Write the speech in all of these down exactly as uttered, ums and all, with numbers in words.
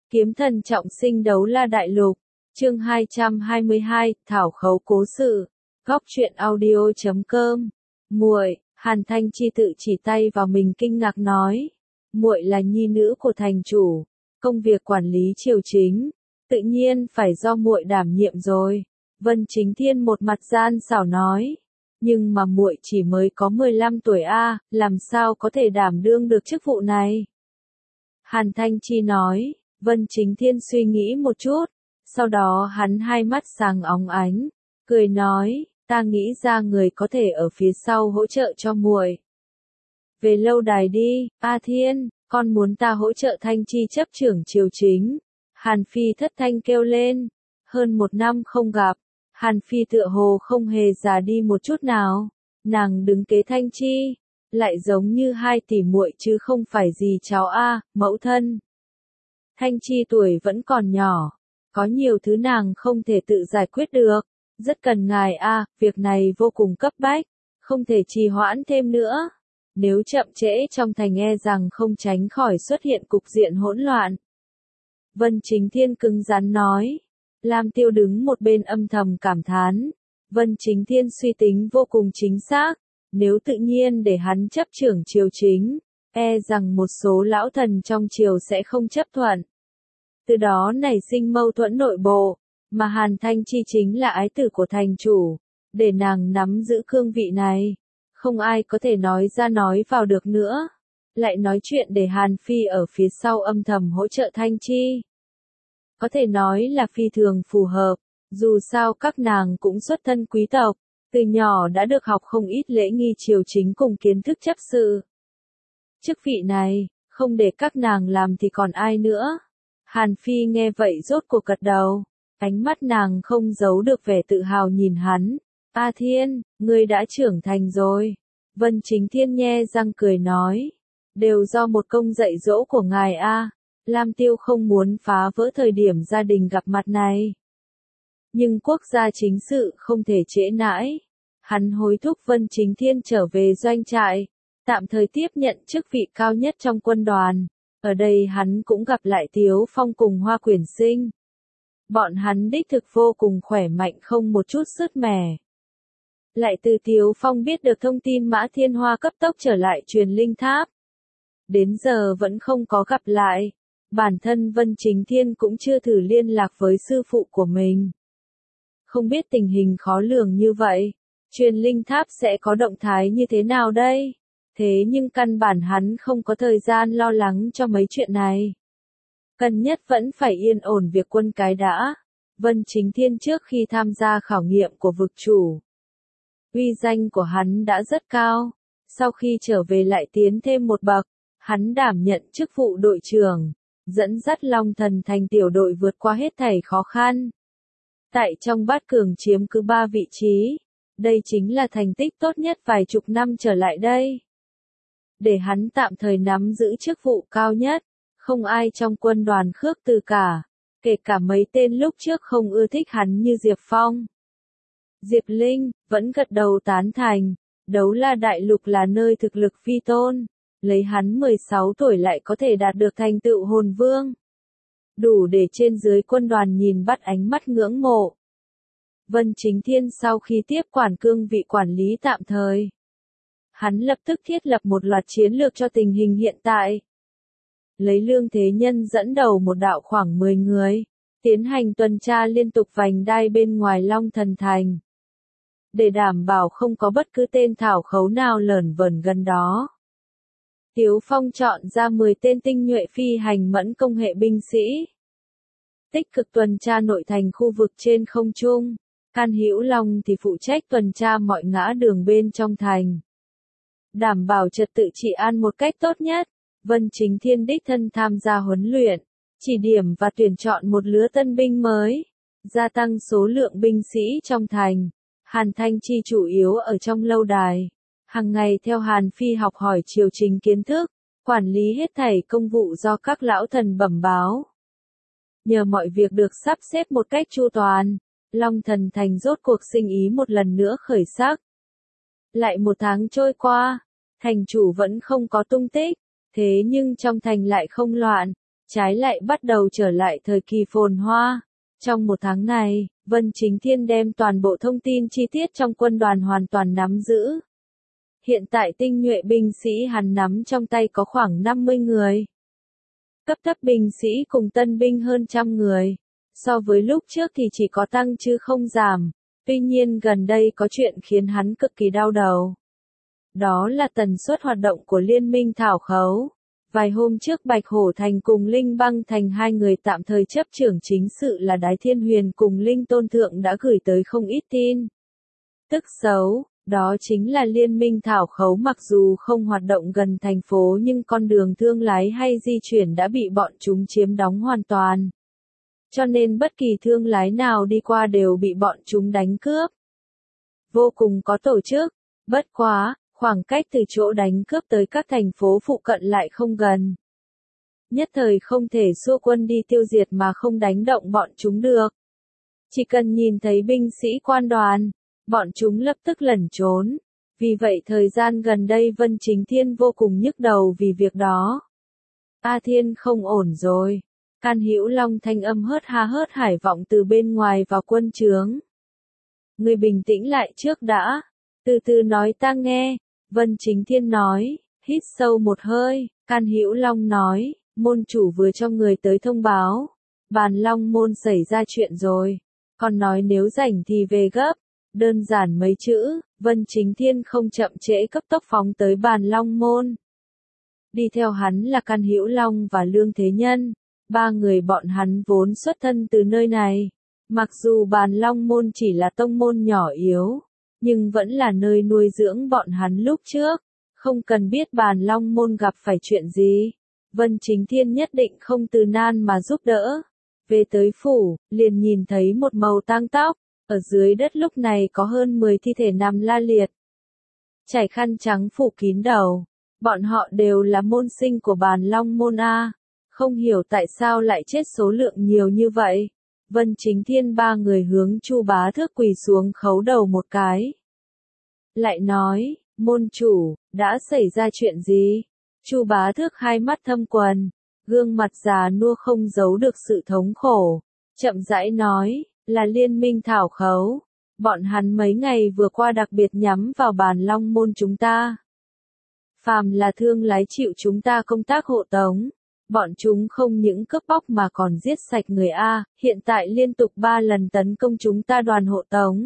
Kiếm thần trọng sinh đấu la đại lục, chương hai trăm hai mươi hai, thảo khấu cố sự, góc truyện audio chấm com. Muội, Hàn Thanh Chi tự chỉ tay vào mình kinh ngạc nói, muội là nhi nữ của thành chủ, công việc quản lý triều chính, tự nhiên phải do muội đảm nhiệm rồi. Vân Chính Thiên một mặt gian xảo nói, nhưng mà muội chỉ mới có mười lăm tuổi a, làm sao có thể đảm đương được chức vụ này? Hàn Thanh Chi nói. Vân Chính Thiên suy nghĩ một chút, sau đó hắn hai mắt sáng óng ánh, cười nói, ta nghĩ ra người có thể ở phía sau hỗ trợ cho muội. Về lâu đài đi, A Thiên, con muốn ta hỗ trợ Thanh Chi chấp trưởng triều chính. Hàn Phi thất thanh kêu lên, hơn một năm không gặp, Hàn Phi tựa hồ không hề già đi một chút nào, nàng đứng kế Thanh Chi, lại giống như hai tỷ muội chứ không phải gì cháu a, mẫu thân. Thanh Chi tuổi vẫn còn nhỏ, có nhiều thứ nàng không thể tự giải quyết được, rất cần ngài a, việc này vô cùng cấp bách, không thể trì hoãn thêm nữa. Nếu chậm trễ trong thành e rằng không tránh khỏi xuất hiện cục diện hỗn loạn. Vân Chính Thiên cứng rắn nói, Lam Tiêu đứng một bên âm thầm cảm thán, Vân Chính Thiên suy tính vô cùng chính xác, nếu tự nhiên để hắn chấp trưởng triều chính, e rằng một số lão thần trong triều sẽ không chấp thuận. Từ đó nảy sinh mâu thuẫn nội bộ, mà Hàn Thanh Chi chính là ái tử của thành chủ, để nàng nắm giữ cương vị này, không ai có thể nói ra nói vào được nữa, lại nói chuyện để Hàn Phi ở phía sau âm thầm hỗ trợ Thanh Chi. Có thể nói là phi thường phù hợp, dù sao các nàng cũng xuất thân quý tộc, từ nhỏ đã được học không ít lễ nghi triều chính cùng kiến thức chấp sự. Chức vị này, không để các nàng làm thì còn ai nữa? Hàn Phi nghe vậy rốt cuộc gật đầu, ánh mắt nàng không giấu được vẻ tự hào nhìn hắn. A Thiên, ngươi đã trưởng thành rồi. Vân Chính Thiên nhe răng cười nói, đều do một công dạy dỗ của ngài a. Lam Tiêu không muốn phá vỡ thời điểm gia đình gặp mặt này. Nhưng quốc gia chính sự không thể trễ nãi. Hắn hối thúc Vân Chính Thiên trở về doanh trại, tạm thời tiếp nhận chức vị cao nhất trong quân đoàn. Ở đây hắn cũng gặp lại Tiếu Phong cùng Hoa Quyển Sinh. Bọn hắn đích thực vô cùng khỏe mạnh không một chút sứt mẻ. Lại từ Tiếu Phong biết được thông tin Mã Thiên Hoa cấp tốc trở lại truyền linh tháp. Đến giờ vẫn không có gặp lại. Bản thân Vân Chính Thiên cũng chưa thử liên lạc với sư phụ của mình. Không biết tình hình khó lường như vậy, truyền linh tháp sẽ có động thái như thế nào đây? Thế nhưng căn bản hắn không có thời gian lo lắng cho mấy chuyện này. Cần nhất vẫn phải yên ổn việc quân cái đã. Vân Chính Thiên trước khi tham gia khảo nghiệm của vực chủ, uy danh của hắn đã rất cao. Sau khi trở về lại tiến thêm một bậc, hắn đảm nhận chức vụ đội trưởng, dẫn dắt Long Thần thành tiểu đội vượt qua hết thảy khó khăn. Tại trong bát cường chiếm cứ ba vị trí, đây chính là thành tích tốt nhất vài chục năm trở lại đây. Để hắn tạm thời nắm giữ chức vụ cao nhất, không ai trong quân đoàn khước từ cả, kể cả mấy tên lúc trước không ưa thích hắn như Diệp Phong. Diệp Linh, vẫn gật đầu tán thành, đấu la đại lục là nơi thực lực phi tôn, lấy hắn mười sáu tuổi lại có thể đạt được thành tựu hồn vương. Đủ để trên dưới quân đoàn nhìn bắt ánh mắt ngưỡng mộ. Vân Chính Thiên sau khi tiếp quản cương vị quản lý tạm thời, hắn lập tức thiết lập một loạt chiến lược cho tình hình hiện tại. Lấy Lương Thế Nhân dẫn đầu một đạo khoảng mười người, tiến hành tuần tra liên tục vành đai bên ngoài Long Thần Thành. Để đảm bảo không có bất cứ tên thảo khấu nào lởn vởn gần đó. Tiếu Phong chọn ra mười tên tinh nhuệ phi hành mẫn công hệ binh sĩ. Tích cực tuần tra nội thành khu vực trên không trung. Can Hữu Long thì phụ trách tuần tra mọi ngã đường bên trong thành. Đảm bảo trật tự trị an một cách tốt nhất, Vân Chính Thiên đích thân tham gia huấn luyện, chỉ điểm và tuyển chọn một lứa tân binh mới, gia tăng số lượng binh sĩ trong thành. Hàn Thanh Chi chủ yếu ở trong lâu đài, hàng ngày theo Hàn Phi học hỏi triều chính kiến thức, quản lý hết thảy công vụ do các lão thần bẩm báo. Nhờ mọi việc được sắp xếp một cách chu toàn, Long Thần thành rốt cuộc sinh ý một lần nữa khởi sắc. Lại một tháng trôi qua, thành chủ vẫn không có tung tích, thế nhưng trong thành lại không loạn, trái lại bắt đầu trở lại thời kỳ phồn hoa. Trong một tháng này, Vân Chính Thiên đem toàn bộ thông tin chi tiết trong quân đoàn hoàn toàn nắm giữ. Hiện tại tinh nhuệ binh sĩ hắn nắm trong tay có khoảng năm mươi người. Cấp thấp binh sĩ cùng tân binh hơn trăm người. So với lúc trước thì chỉ có tăng chứ không giảm. Tuy nhiên gần đây có chuyện khiến hắn cực kỳ đau đầu. Đó là tần suất hoạt động của Liên minh Thảo Khấu. Vài hôm trước Bạch Hổ Thành cùng Linh Băng Thành hai người tạm thời chấp trưởng chính sự là Đái Thiên Huyền cùng Linh Tôn Thượng đã gửi tới không ít tin. Tức xấu, đó chính là Liên minh Thảo Khấu mặc dù không hoạt động gần thành phố nhưng con đường thương lái hay di chuyển đã bị bọn chúng chiếm đóng hoàn toàn. Cho nên bất kỳ thương lái nào đi qua đều bị bọn chúng đánh cướp. Vô cùng có tổ chức, bất quá, khoảng cách từ chỗ đánh cướp tới các thành phố phụ cận lại không gần. Nhất thời không thể xua quân đi tiêu diệt mà không đánh động bọn chúng được. Chỉ cần nhìn thấy binh sĩ quan đoàn, bọn chúng lập tức lẩn trốn. Vì vậy thời gian gần đây Vân Chính Thiên vô cùng nhức đầu vì việc đó. A Thiên không ổn rồi. Can Hữu Long thanh âm hớt ha hớt hải vọng từ bên ngoài vào quân trướng. Người bình tĩnh lại trước đã. Từ từ nói ta nghe. Vân Chính Thiên nói, hít sâu một hơi. Can Hữu Long nói, môn chủ vừa cho người tới thông báo. Bàn Long môn xảy ra chuyện rồi. Còn nói nếu rảnh thì về gấp. Đơn giản mấy chữ, Vân Chính Thiên không chậm trễ cấp tốc phóng tới Bàn Long môn. Đi theo hắn là Can Hữu Long và Lương Thế Nhân. Ba người bọn hắn vốn xuất thân từ nơi này. Mặc dù Bàn Long môn chỉ là tông môn nhỏ yếu, nhưng vẫn là nơi nuôi dưỡng bọn hắn lúc trước. Không cần biết Bàn Long môn gặp phải chuyện gì. Vân Chính Thiên nhất định không từ nan mà giúp đỡ. Về tới phủ, liền nhìn thấy một màu tang tóc. Ở dưới đất lúc này có hơn mười thi thể nằm la liệt. Trải khăn trắng phủ kín đầu. Bọn họ đều là môn sinh của Bàn Long môn A. Không hiểu tại sao lại chết số lượng nhiều như vậy. Vân Chính Thiên ba người hướng Chu Bá Thước quỳ xuống khấu đầu một cái. Lại nói, môn chủ, đã xảy ra chuyện gì? Chu Bá Thước hai mắt thâm quầng, gương mặt già nua không giấu được sự thống khổ. Chậm rãi nói, là Liên minh Thảo Khấu. Bọn hắn mấy ngày vừa qua đặc biệt nhắm vào Bàn Long môn chúng ta. Phàm là thương lái chịu chúng ta công tác hộ tống. Bọn chúng không những cướp bóc mà còn giết sạch người A, hiện tại liên tục ba lần tấn công chúng ta đoàn hộ tống.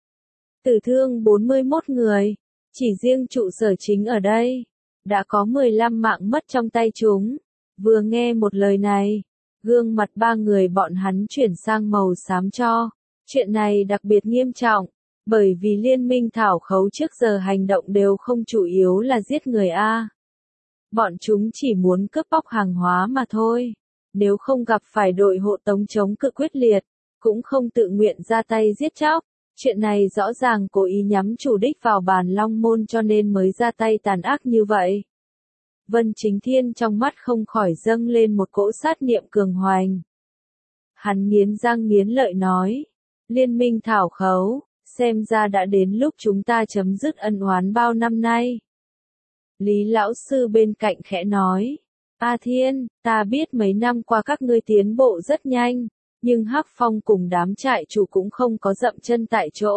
Tử thương bốn mươi mốt người, chỉ riêng trụ sở chính ở đây, đã có mười lăm mạng mất trong tay chúng. Vừa nghe một lời này, gương mặt ba người bọn hắn chuyển sang màu xám cho. Chuyện này đặc biệt nghiêm trọng, bởi vì Liên minh Thảo Khấu trước giờ hành động đều không chủ yếu là giết người A. Bọn chúng chỉ muốn cướp bóc hàng hóa mà thôi. Nếu không gặp phải đội hộ tống chống cự quyết liệt, cũng không tự nguyện ra tay giết chóc. Chuyện này rõ ràng cố ý nhắm chủ đích vào Bàn Long môn cho nên mới ra tay tàn ác như vậy. Vân Chính Thiên trong mắt không khỏi dâng lên một cỗ sát niệm cường hoành. Hắn nghiến răng nghiến lợi nói, Liên minh Thảo Khấu, xem ra đã đến lúc chúng ta chấm dứt ân oán bao năm nay. Lý lão sư bên cạnh khẽ nói, A Thiên, ta biết mấy năm qua các ngươi tiến bộ rất nhanh, nhưng Hắc Phong cùng đám trại chủ cũng không có dậm chân tại chỗ.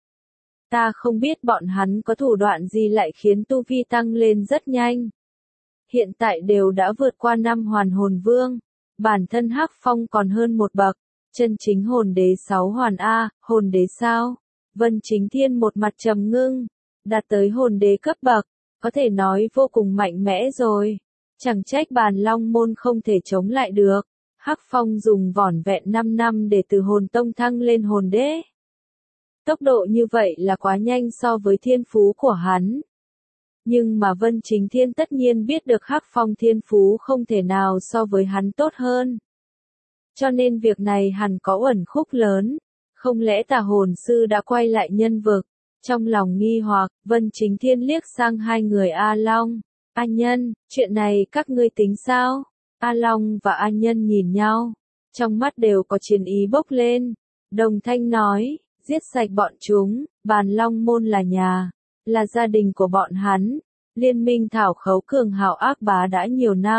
Ta không biết bọn hắn có thủ đoạn gì lại khiến tu vi tăng lên rất nhanh. Hiện tại đều đã vượt qua năm hoàn hồn vương, bản thân Hắc Phong còn hơn một bậc, chân chính hồn đế sáu hoàn A, hồn đế sao? Vân Chính Thiên một mặt trầm ngưng, đạt tới hồn đế cấp bậc, có thể nói vô cùng mạnh mẽ rồi. Chẳng trách Bàn Long môn không thể chống lại được. Hắc Phong dùng vỏn vẹn năm năm để từ hồn tông thăng lên hồn đế. Tốc độ như vậy là quá nhanh so với thiên phú của hắn. Nhưng mà Vân Chính Thiên tất nhiên biết được Hắc Phong thiên phú không thể nào so với hắn tốt hơn. Cho nên việc này hẳn có uẩn khúc lớn. Không lẽ tà hồn sư đã quay lại nhân vực? Trong lòng nghi hoặc, Vân Chính Thiên liếc sang hai người A Long, A Nhân, chuyện này các ngươi tính sao? A Long và A Nhân nhìn nhau, trong mắt đều có chiến ý bốc lên. Đồng thanh nói, giết sạch bọn chúng, Bàn Long môn là nhà, là gia đình của bọn hắn. Liên minh Thảo Khấu cường hào ác bá đã nhiều năm,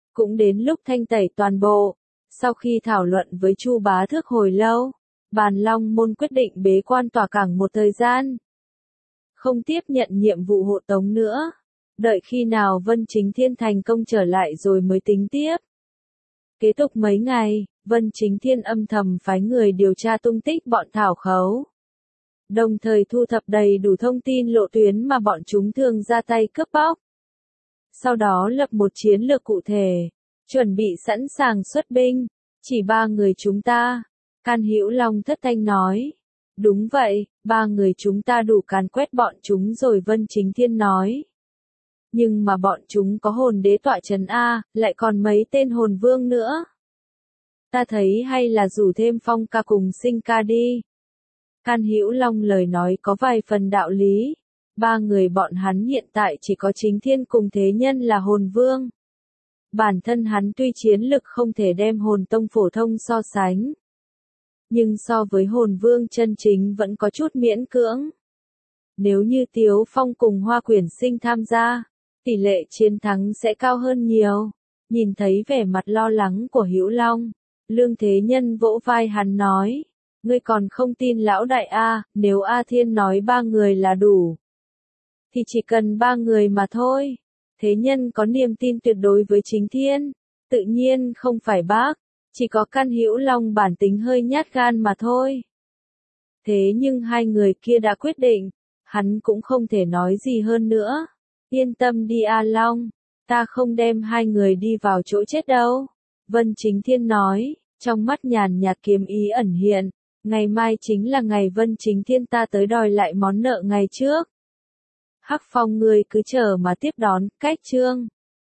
Cũng đến lúc thanh tẩy toàn bộ. Sau khi thảo luận với Chu Bá Thước hồi lâu, Bàn Long Môn quyết định bế quan tỏa cảng một thời gian. Không tiếp nhận nhiệm vụ hộ tống nữa. Đợi khi nào Vân Chính Thiên thành công trở lại rồi mới tính tiếp. Kế tục mấy ngày, Vân Chính Thiên âm thầm phái người điều tra tung tích bọn Thảo Khấu. Đồng thời thu thập đầy đủ thông tin lộ tuyến mà bọn chúng thường ra tay cướp bóc. Sau đó lập một chiến lược cụ thể, chuẩn bị sẵn sàng xuất binh. Chỉ ba người chúng ta. Can Hữu Long thất thanh nói. Đúng vậy, ba người chúng ta đủ càn quét bọn chúng rồi, Vân Chính Thiên nói. Nhưng mà bọn chúng có hồn đế tọa trấn A, lại còn mấy tên hồn vương nữa. Ta thấy hay là rủ thêm Phong ca cùng Sinh ca đi. Can Hữu Long lời nói có vài phần đạo lý. Ba người bọn hắn hiện tại chỉ có Chính Thiên cùng Thế Nhân là hồn vương. Bản thân hắn tuy chiến lực không thể đem hồn tông phổ thông so sánh. Nhưng so với hồn vương chân chính vẫn có chút miễn cưỡng. Nếu như Tiếu Phong cùng Hoa Quyển Sinh tham gia, tỷ lệ chiến thắng sẽ cao hơn nhiều. Nhìn thấy vẻ mặt lo lắng của Hữu Long, Lương Thế Nhân vỗ vai hắn nói. Ngươi còn không tin lão đại A, nếu A Thiên nói ba người là đủ. Thì chỉ cần ba người mà thôi. Thế Nhân có niềm tin tuyệt đối với Chính Thiên. Tự nhiên không phải bác. Chỉ có Can Hữu Long bản tính hơi nhát gan mà thôi. Thế nhưng hai người kia đã quyết định. Hắn cũng không thể nói gì hơn nữa. Yên tâm đi A Long. Ta không đem hai người đi vào chỗ chết đâu. Vân Chính Thiên nói. Trong mắt nhàn nhạt kiếm ý ẩn hiện. Ngày mai chính là ngày Vân Chính Thiên ta tới đòi lại món nợ ngày trước. Hắc Phong ngươi cứ chờ mà tiếp đón, cách chương.